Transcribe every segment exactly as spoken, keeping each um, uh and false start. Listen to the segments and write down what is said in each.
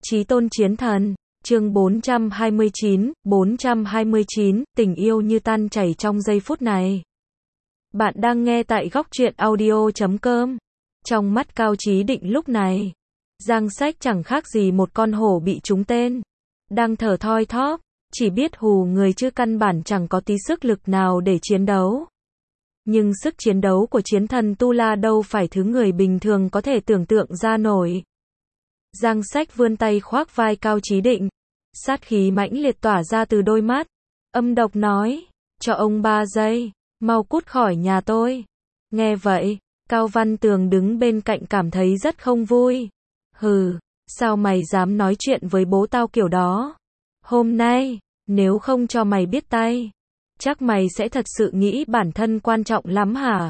Chí tôn chiến thần, chương bốn trăm hai mươi chín, bốn trăm hai mươi chín, tình yêu như tan chảy trong giây phút này. Bạn đang nghe tại góc truyện audio chấm com. Trong mắt Cao Chí Định lúc này, Giang Sách chẳng khác gì một con hổ bị trúng tên. Đang thở thoi thóp, chỉ biết hù người chứ căn bản chẳng có tí sức lực nào để chiến đấu. Nhưng sức chiến đấu của chiến thần Tu La đâu phải thứ người bình thường có thể tưởng tượng ra nổi. Giang Sách vươn tay khoác vai Cao Chí Định, sát khí mãnh liệt tỏa ra từ đôi mắt, âm độc nói, cho ông ba giây, mau cút khỏi nhà tôi. Nghe vậy, Cao Văn Tường đứng bên cạnh cảm thấy rất không vui. Hừ, sao mày dám nói chuyện với bố tao kiểu đó? Hôm nay, nếu không cho mày biết tay, chắc mày sẽ thật sự nghĩ bản thân quan trọng lắm hả?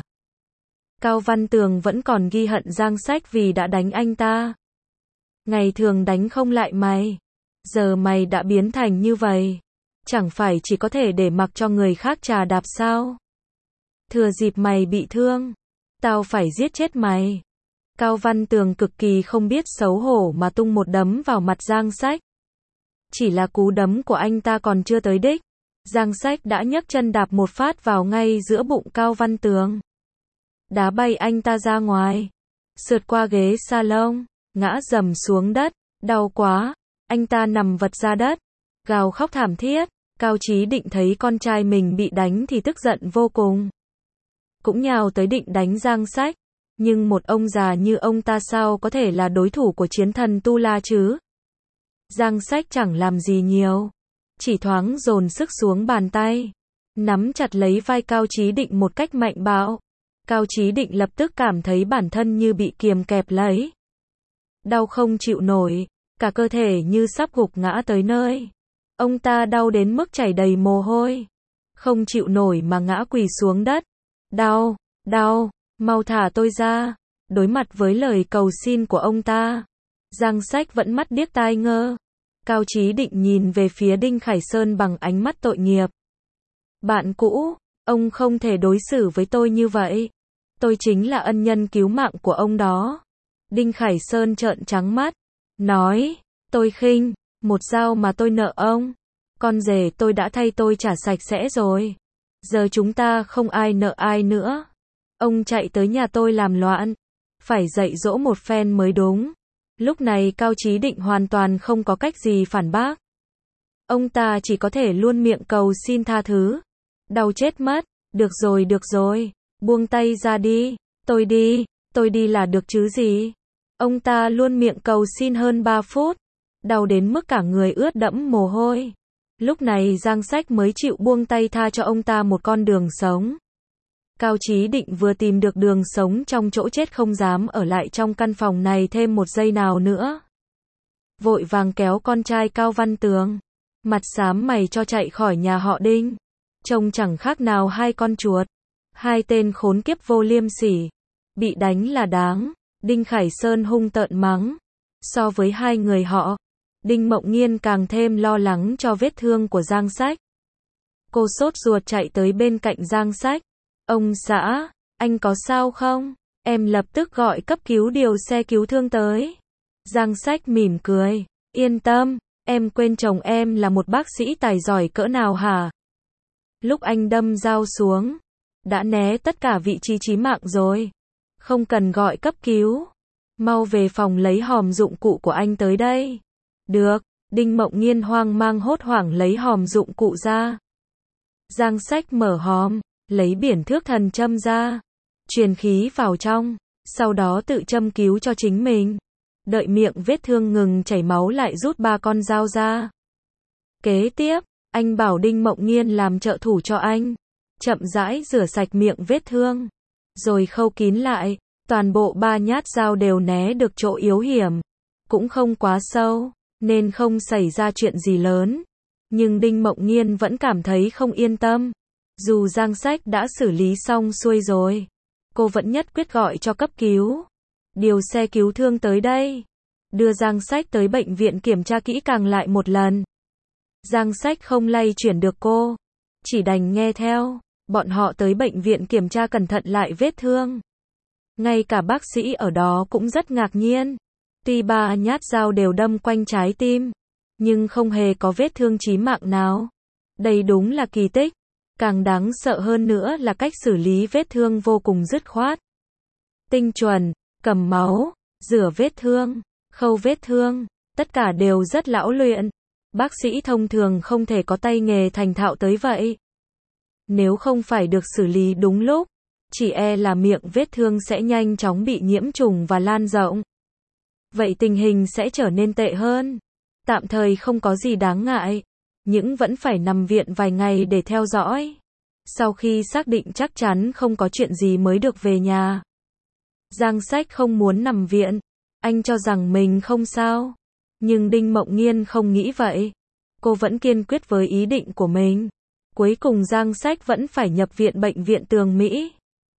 Cao Văn Tường vẫn còn ghi hận Giang Sách vì đã đánh anh ta. Ngày thường đánh không lại mày, giờ mày đã biến thành như vậy, chẳng phải chỉ có thể để mặc cho người khác trà đạp sao? Thừa dịp mày bị thương, tao phải giết chết mày. Cao Văn Tường cực kỳ không biết xấu hổ mà tung một đấm vào mặt Giang Sách. Chỉ là cú đấm của anh ta còn chưa tới đích, Giang Sách đã nhấc chân đạp một phát vào ngay giữa bụng Cao Văn Tường, đá bay anh ta ra ngoài, sượt qua ghế salon, ngã rầm xuống đất, đau quá, anh ta nằm vật ra đất, gào khóc thảm thiết. Cao Chí Định thấy con trai mình bị đánh thì tức giận vô cùng, cũng nhào tới định đánh Giang Sách, nhưng một ông già như ông ta sao có thể là đối thủ của chiến thần Tu La chứ? Giang Sách chẳng làm gì nhiều, chỉ thoáng dồn sức xuống bàn tay, nắm chặt lấy vai Cao Chí Định một cách mạnh bạo. Cao Chí Định lập tức cảm thấy bản thân như bị kiềm kẹp lấy, đau không chịu nổi, cả cơ thể như sắp gục ngã tới nơi. Ông ta đau đến mức chảy đầy mồ hôi, không chịu nổi mà ngã quỳ xuống đất. Đau, đau, mau thả tôi ra. Đối mặt với lời cầu xin của ông ta, Giang Sách vẫn mắt điếc tai ngơ. Cao Chí Định nhìn về phía Đinh Khải Sơn bằng ánh mắt tội nghiệp. Bạn cũ, ông không thể đối xử với tôi như vậy. Tôi chính là ân nhân cứu mạng của ông đó. Đinh Khải Sơn trợn trắng mắt, nói, tôi khinh, một dao mà tôi nợ ông. Con rể tôi đã thay tôi trả sạch sẽ rồi. Giờ chúng ta không ai nợ ai nữa. Ông chạy tới nhà tôi làm loạn, phải dạy dỗ một phen mới đúng. Lúc này Cao Chí Định hoàn toàn không có cách gì phản bác. Ông ta chỉ có thể luôn miệng cầu xin tha thứ. Đau chết mất, được rồi được rồi, buông tay ra đi, tôi đi, tôi đi là được chứ gì. Ông ta luôn miệng cầu xin hơn ba phút, đau đến mức cả người ướt đẫm mồ hôi. Lúc này Giang Sách mới chịu buông tay tha cho ông ta một con đường sống. Cao Chí Định vừa tìm được đường sống trong chỗ chết không dám ở lại trong căn phòng này thêm một giây nào nữa. Vội vàng kéo con trai Cao Văn Tường, mặt xám mày cho chạy khỏi nhà họ Đinh. Trông chẳng khác nào hai con chuột. Hai tên khốn kiếp vô liêm sỉ. Bị đánh là đáng. Đinh Khải Sơn hung tợn mắng. So với hai người họ, Đinh Mộng Nghiên càng thêm lo lắng cho vết thương của Giang Sách. Cô sốt ruột chạy tới bên cạnh Giang Sách. Ông xã, anh có sao không? Em lập tức gọi cấp cứu điều xe cứu thương tới. Giang Sách mỉm cười. Yên tâm, em quên chồng em là một bác sĩ tài giỏi cỡ nào hả? Lúc anh đâm dao xuống, đã né tất cả vị trí chí mạng rồi. Không cần gọi cấp cứu. Mau về phòng lấy hòm dụng cụ của anh tới đây. Được, Đinh Mộng Nghiên hoang mang hốt hoảng lấy hòm dụng cụ ra. Giang Sách mở hòm, lấy biển thước thần châm ra, truyền khí vào trong, sau đó tự châm cứu cho chính mình. Đợi miệng vết thương ngừng chảy máu lại rút ba con dao ra. Kế tiếp, anh bảo Đinh Mộng Nghiên làm trợ thủ cho anh, chậm rãi rửa sạch miệng vết thương, rồi khâu kín lại. Toàn bộ ba nhát dao đều né được chỗ yếu hiểm, cũng không quá sâu, nên không xảy ra chuyện gì lớn. Nhưng Đinh Mộng Nghiên vẫn cảm thấy không yên tâm. Dù Giang Sách đã xử lý xong xuôi rồi, cô vẫn nhất quyết gọi cho cấp cứu. Điều xe cứu thương tới đây. Đưa Giang Sách tới bệnh viện kiểm tra kỹ càng lại một lần. Giang Sách không lay chuyển được cô, chỉ đành nghe theo. Bọn họ tới bệnh viện kiểm tra cẩn thận lại vết thương. Ngay cả bác sĩ ở đó cũng rất ngạc nhiên. Tuy ba nhát dao đều đâm quanh trái tim, nhưng không hề có vết thương chí mạng nào. Đây đúng là kỳ tích. Càng đáng sợ hơn nữa là cách xử lý vết thương vô cùng dứt khoát. Tinh chuẩn, cầm máu, rửa vết thương, khâu vết thương, tất cả đều rất lão luyện. Bác sĩ thông thường không thể có tay nghề thành thạo tới vậy. Nếu không phải được xử lý đúng lúc, chỉ e là miệng vết thương sẽ nhanh chóng bị nhiễm trùng và lan rộng. Vậy tình hình sẽ trở nên tệ hơn. Tạm thời không có gì đáng ngại, nhưng vẫn phải nằm viện vài ngày để theo dõi. Sau khi xác định chắc chắn không có chuyện gì mới được về nhà. Giang Sách không muốn nằm viện, anh cho rằng mình không sao. Nhưng Đinh Mộng Nghiên không nghĩ vậy. Cô vẫn kiên quyết với ý định của mình. Cuối cùng Giang Sách vẫn phải nhập viện bệnh viện Tường Mỹ.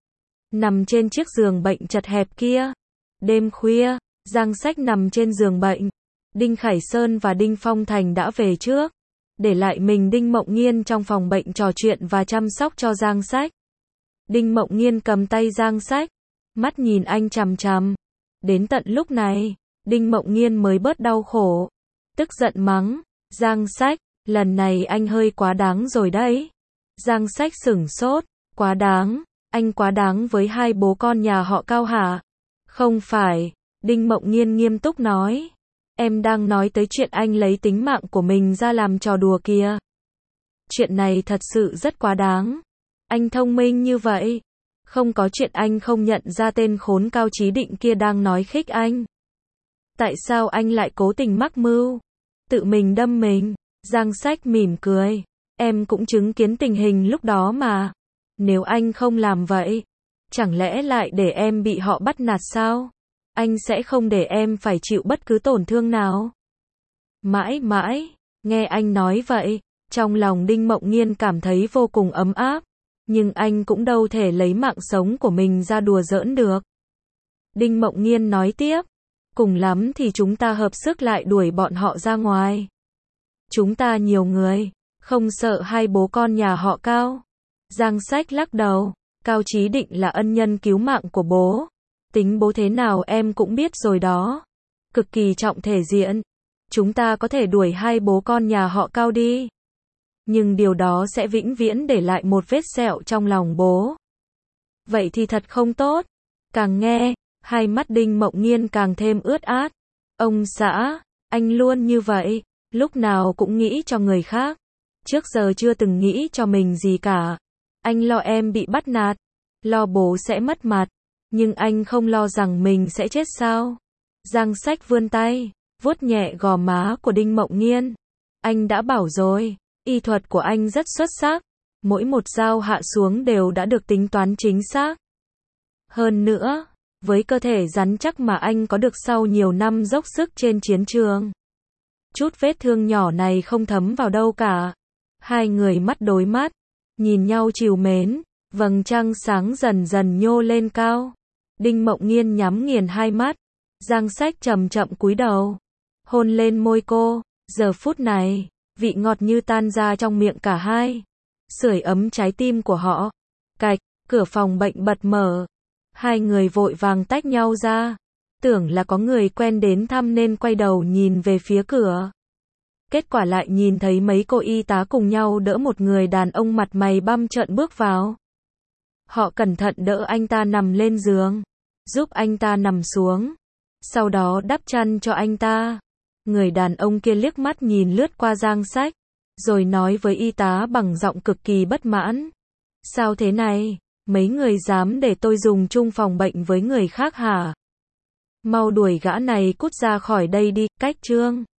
Nằm trên chiếc giường bệnh chật hẹp kia. Đêm khuya, Giang Sách nằm trên giường bệnh. Đinh Khải Sơn và Đinh Phong Thành đã về trước. Để lại mình Đinh Mộng Nghiên trong phòng bệnh trò chuyện và chăm sóc cho Giang Sách. Đinh Mộng Nghiên cầm tay Giang Sách, mắt nhìn anh chằm chằm. Đến tận lúc này, Đinh Mộng Nghiên mới bớt đau khổ. Tức giận mắng, Giang Sách, lần này anh hơi quá đáng rồi đấy. Giang Sách sửng sốt, quá đáng, anh quá đáng với hai bố con nhà họ Cao hả? Không phải, Đinh Mộng Nghiên nghiêm túc nói. Em đang nói tới chuyện anh lấy tính mạng của mình ra làm trò đùa kìa. Chuyện này thật sự rất quá đáng. Anh thông minh như vậy. Không có chuyện anh không nhận ra tên khốn Cao Chí Định kia đang nói khích anh. Tại sao anh lại cố tình mắc mưu? Tự mình đâm mình. Giang Sách mỉm cười. Em cũng chứng kiến tình hình lúc đó mà. Nếu anh không làm vậy, chẳng lẽ lại để em bị họ bắt nạt sao? Anh sẽ không để em phải chịu bất cứ tổn thương nào. Mãi mãi, nghe anh nói vậy, trong lòng Đinh Mộng Nghiên cảm thấy vô cùng ấm áp. Nhưng anh cũng đâu thể lấy mạng sống của mình ra đùa giỡn được. Đinh Mộng Nghiên nói tiếp, cùng lắm thì chúng ta hợp sức lại đuổi bọn họ ra ngoài. Chúng ta nhiều người, không sợ hai bố con nhà họ Cao. Giang Sách lắc đầu, Cao Chí Định là ân nhân cứu mạng của bố. Tính bố thế nào em cũng biết rồi đó. Cực kỳ trọng thể diện. Chúng ta có thể đuổi hai bố con nhà họ Cao đi. Nhưng điều đó sẽ vĩnh viễn để lại một vết sẹo trong lòng bố. Vậy thì thật không tốt. Càng nghe, hai mắt Đinh Mộng Nghiên càng thêm ướt át. Ông xã, anh luôn như vậy, lúc nào cũng nghĩ cho người khác. Trước giờ chưa từng nghĩ cho mình gì cả. Anh lo em bị bắt nạt, lo bố sẽ mất mặt. Nhưng anh không lo rằng mình sẽ chết sao? Giang Sách vươn tay, vuốt nhẹ gò má của Đinh Mộng Nghiên. Anh đã bảo rồi, y thuật của anh rất xuất sắc. Mỗi một dao hạ xuống đều đã được tính toán chính xác. Hơn nữa, với cơ thể rắn chắc mà anh có được sau nhiều năm dốc sức trên chiến trường, chút vết thương nhỏ này không thấm vào đâu cả. Hai người mắt đối mắt, nhìn nhau trìu mến, vầng trăng sáng dần dần nhô lên cao. Đinh Mộng Nghiên nhắm nghiền hai mắt, Giang Sách chậm chậm cúi đầu, hôn lên môi cô. Giờ phút này, vị ngọt như tan ra trong miệng cả hai, sưởi ấm trái tim của họ. Cạch, cửa phòng bệnh bật mở. Hai người vội vàng tách nhau ra, tưởng là có người quen đến thăm nên quay đầu nhìn về phía cửa. Kết quả lại nhìn thấy mấy cô y tá cùng nhau đỡ một người đàn ông mặt mày băm trợn bước vào. Họ cẩn thận đỡ anh ta nằm lên giường, giúp anh ta nằm xuống, sau đó đắp chăn cho anh ta. Người đàn ông kia liếc mắt nhìn lướt qua Giang Sách, rồi nói với y tá bằng giọng cực kỳ bất mãn. Sao thế này, mấy người dám để tôi dùng chung phòng bệnh với người khác hả? Mau đuổi gã này cút ra khỏi đây đi, cách trương.